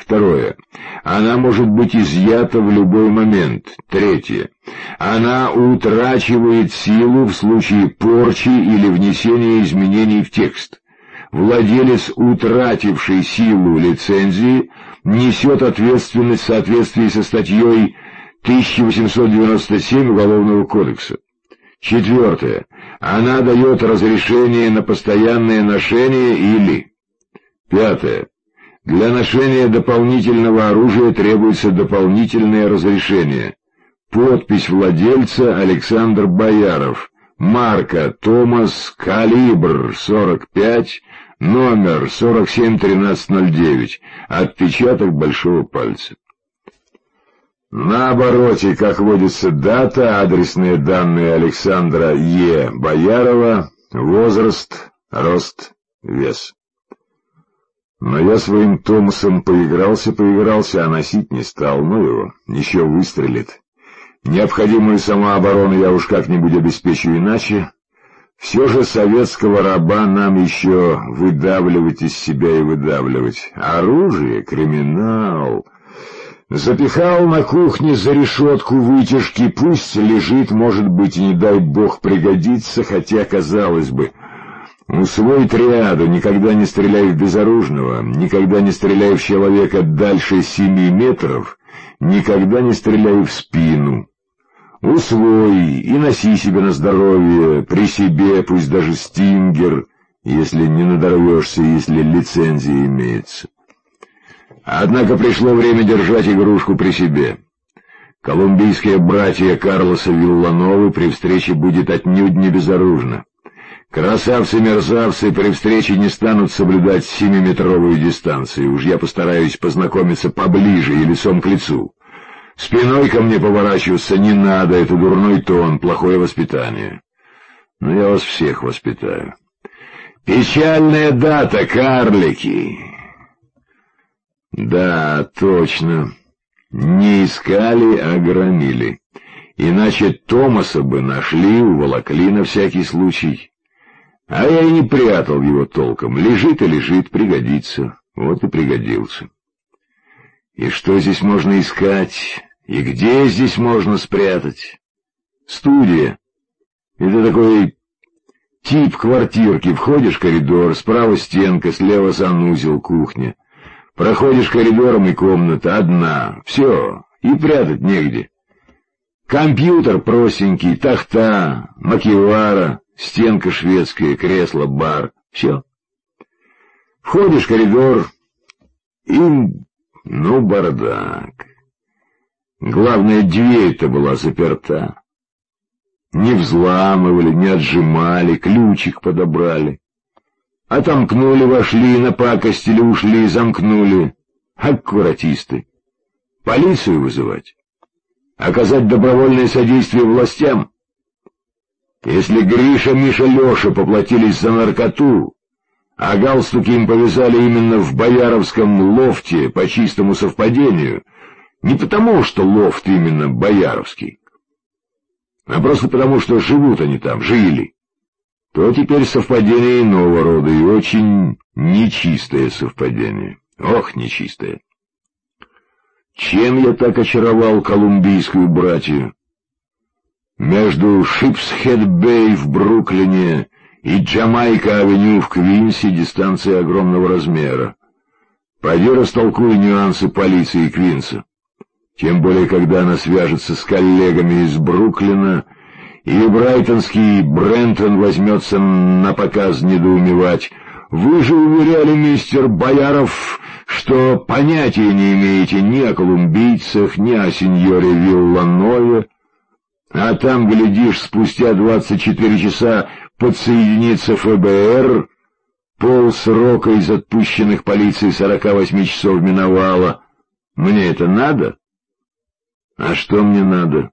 Второе. Она может быть изъята в любой момент. Третье. Она утрачивает силу в случае порчи или внесения изменений в текст. Владелец, утративший силу лицензии, несет ответственность в соответствии со статьей 1897 Уголовного кодекса. Четвертое. Она дает разрешение на постоянное ношение или... Пятое. Для ношения дополнительного оружия требуется дополнительное разрешение. Подпись владельца Александр Бояров. Марка Томас, калибр 45, номер 471309. Отпечаток большого пальца. На обороте, как водится, дата, адресные данные Александра Е. Боярова, возраст, рост, вес. Но я своим Томасом поигрался, а носить не стал. Ну его, еще выстрелит. Необходимую самооборону я уж как-нибудь обеспечу иначе. Все же советского раба нам еще выдавливать из себя и выдавливать. Оружие, криминал. Запихал на кухне за решетку вытяжки, пусть лежит, может быть, и не дай бог пригодится, хотя, казалось бы... Усвой триаду: никогда не стреляй в безоружного, никогда не стреляй в человека дальше 7 метров, никогда не стреляй в спину. Усвой и носи себе на здоровье, при себе, пусть даже стингер, если не надорвешься, если лицензия имеется. Однако пришло время держать игрушку при себе. Колумбийские братья Карлоса Виллановы при встрече будет отнюдь не безоружно. Красавцы-мерзавцы при встрече не станут соблюдать 7-метровую дистанцию. Уж я постараюсь познакомиться поближе и лицом к лицу. Спиной ко мне поворачиваться не надо, это дурной тон, плохое воспитание. Но я вас всех воспитаю. Печальная дата, карлики. Да, точно. Не искали, а громили. Иначе Томаса бы нашли, уволокли на всякий случай. А я и не прятал его толком. Лежит и лежит, пригодится. Вот и пригодился. И что здесь можно искать? И где здесь можно спрятать? Студия. Это такой тип квартирки. Входишь в коридор, справа стенка, слева санузел, кухня. Проходишь коридором, и комната одна. Все, и прятать негде. Компьютер простенький, тахта, макевара, стенка шведская, кресло, бар. Все. Входишь в коридор, и... ну, бардак. Главное, дверь-то была заперта. Не взламывали, не отжимали, ключик подобрали. Отомкнули, вошли, напакостили, ушли, замкнули. Аккуратисты. Полицию вызывать? Оказать добровольное содействие властям? Если Гриша, Миша, Леша поплатились за наркоту, а галстуки им повязали именно в бояровском лофте по чистому совпадению, не потому, что лофт именно бояровский, а просто потому, что живут они там, жили, то теперь совпадение иного рода и очень нечистое совпадение. Ох, нечистое. Чем я так очаровал колумбийскую братью? Между Шипсхед-Бэй в Бруклине и Джамайка-авеню в Квинсе дистанция огромного размера. Пойди растолкуй нюансы полиции Квинса. Тем более, когда она свяжется с коллегами из Бруклина, и брайтонский Брентон возьмется на показ недоумевать. Вы же уверяли, мистер Бояров, что понятия не имеете ни о колумбийцах, ни о сеньоре Вилланове. А там, глядишь, спустя 24 часа подсоединится ФБР, полсрока из отпущенных полицией 48 часов миновало. Мне это надо? А что мне надо?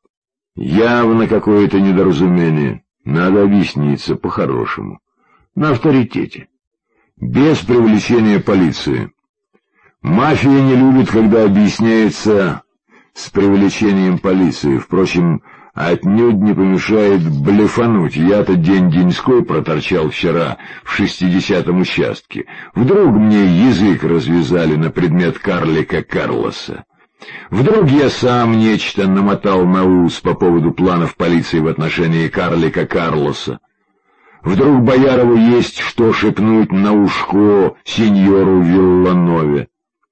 Явно какое-то недоразумение. Надо объясниться по-хорошему. На авторитете. Без привлечения полиции. Мафия не любит, когда объясняется с привлечением полиции. Впрочем, отнюдь не помешает блефануть. Я-то день-деньской проторчал вчера в 60-м участке. Вдруг мне язык развязали на предмет карлика Карлоса. Вдруг я сам нечто намотал на ус по поводу планов полиции в отношении карлика Карлоса. Вдруг Боярову есть что шепнуть на ушко сеньору Вилланове.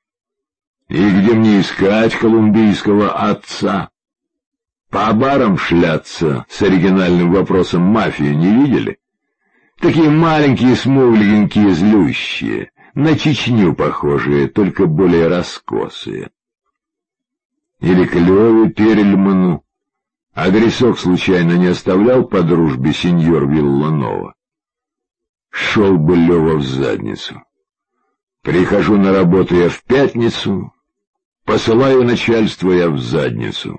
И где мне искать колумбийского отца? По барам шляться с оригинальным вопросом мафию не видели? Такие маленькие, смугленькие, злющие, на Чечню похожие, только более раскосые. Или к Леве Перельману. Адресок случайно не оставлял по дружбе сеньор Вилланова? Шел бы Лева в задницу. Прихожу на работу я в пятницу, посылаю начальство я в задницу.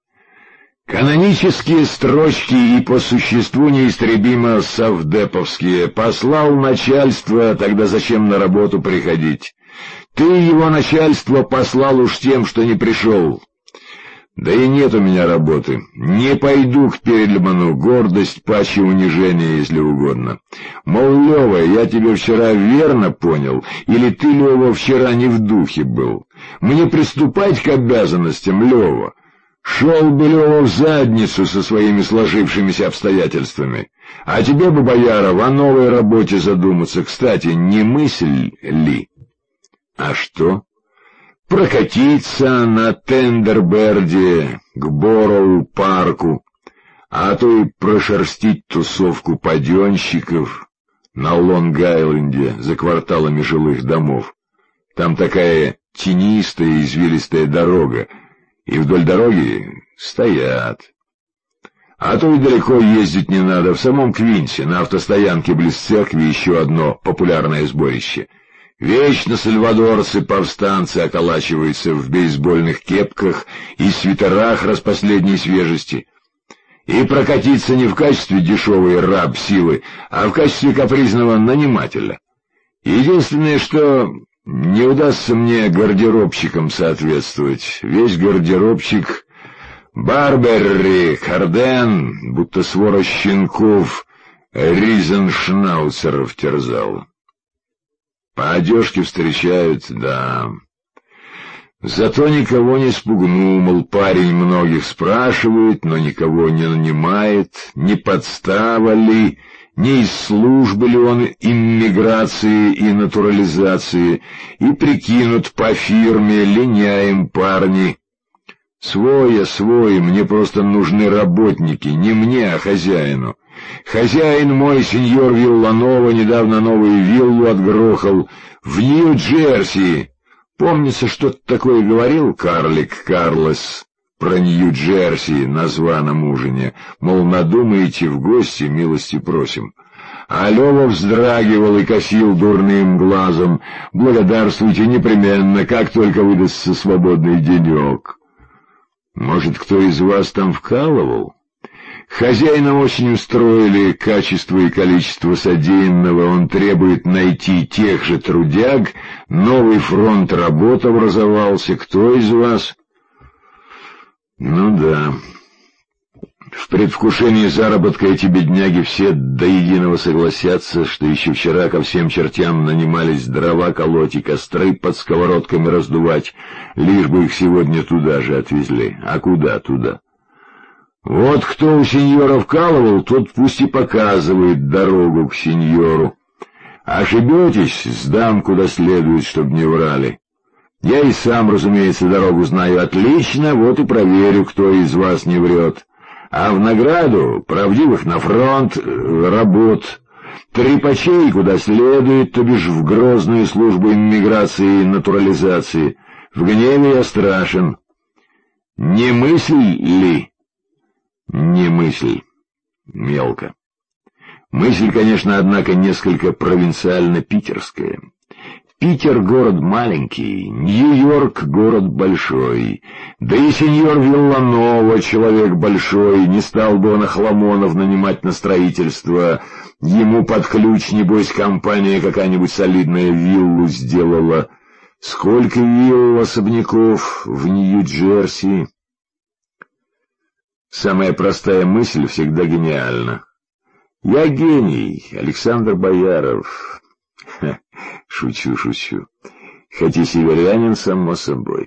Канонические строчки и по существу неистребимо совдеповские. Послал начальство, тогда зачем на работу приходить? Ты его начальство послал уж тем, что не пришел. Да и нет у меня работы. Не пойду к Перельману, гордость паче унижения, если угодно. Мол, Лева, я тебе вчера верно понял, или ты, Лева, вчера не в духе был? Мне приступать к обязанностям, Лева? Шел бы Лева в задницу со своими сложившимися обстоятельствами. А тебе бы, Бояров, о новой работе задуматься. Кстати, не мысль ли? А что? Прокатиться на Тендерберде к Бороу-парку, а то и прошерстить тусовку паденщиков на Лонг-Айленде за кварталами жилых домов. Там такая тенистая извилистая дорога, и вдоль дороги стоят. А то и далеко ездить не надо, в самом Квинсе, на автостоянке близ церкви еще одно популярное сборище. Вечно сальвадорцы-повстанцы околачиваются в бейсбольных кепках и свитерах распоследней свежести. И прокатиться не в качестве дешевой раб-силы, а в качестве капризного нанимателя. Единственное, что не удастся мне гардеробщикам соответствовать. Весь гардеробщик Барберри, Харден, будто свора щенков Ризеншнауцеров терзала. По одежке встречают, да. Зато никого не спугнул, мол, парень многих спрашивает, но никого не нанимает, не подстава ли, не из службы ли он иммиграции и натурализации, и прикинут по фирме, линяем парни. Свой, мне просто нужны работники, не мне, а хозяину. Хозяин мой, сеньор Вилланова, недавно новую виллу отгрохал в Нью-Джерси. Помнится, что-то такое говорил карлик Карлос про Нью-Джерси на званом ужине, мол, надумаете в гости, милости просим. А Лёва вздрагивал и косил дурным глазом: благодарствуйте непременно, как только выдастся свободный денек. Может, кто из вас там вкалывал? Хозяина очень устроили качество и количество содеянного, он требует найти тех же трудяг, новый фронт работ образовался. Кто из вас? Ну да. В предвкушении заработка эти бедняги все до единого согласятся, что еще вчера ко всем чертям нанимались дрова колоть и костры под сковородками раздувать, лишь бы их сегодня туда же отвезли. А куда туда? Вот кто у сеньора вкалывал, тот пусть и показывает дорогу к сеньору. Ошибетесь, сдам куда следует, чтоб не врали. Я и сам, разумеется, дорогу знаю отлично, вот и проверю, кто из вас не врет. А в награду правдивых на фронт работ, трепачей куда следует, то бишь в грозную службу иммиграции и натурализации. В гневе я страшен. Не мысль ли? Не мысль. Мелко. Мысль, конечно, однако, несколько провинциально-питерская. Питер — город маленький, Нью-Йорк — город большой. Да и сеньор Вилланова — человек большой, не стал бы он Охламонов нанимать на строительство. Ему под ключ, небось, компания какая-нибудь солидная виллу сделала. Сколько вилл особняков в Нью-Джерси? Самая простая мысль всегда гениальна. Я гений, Александр Бояров. Ха, шучу. Хоть и северянин, само собой.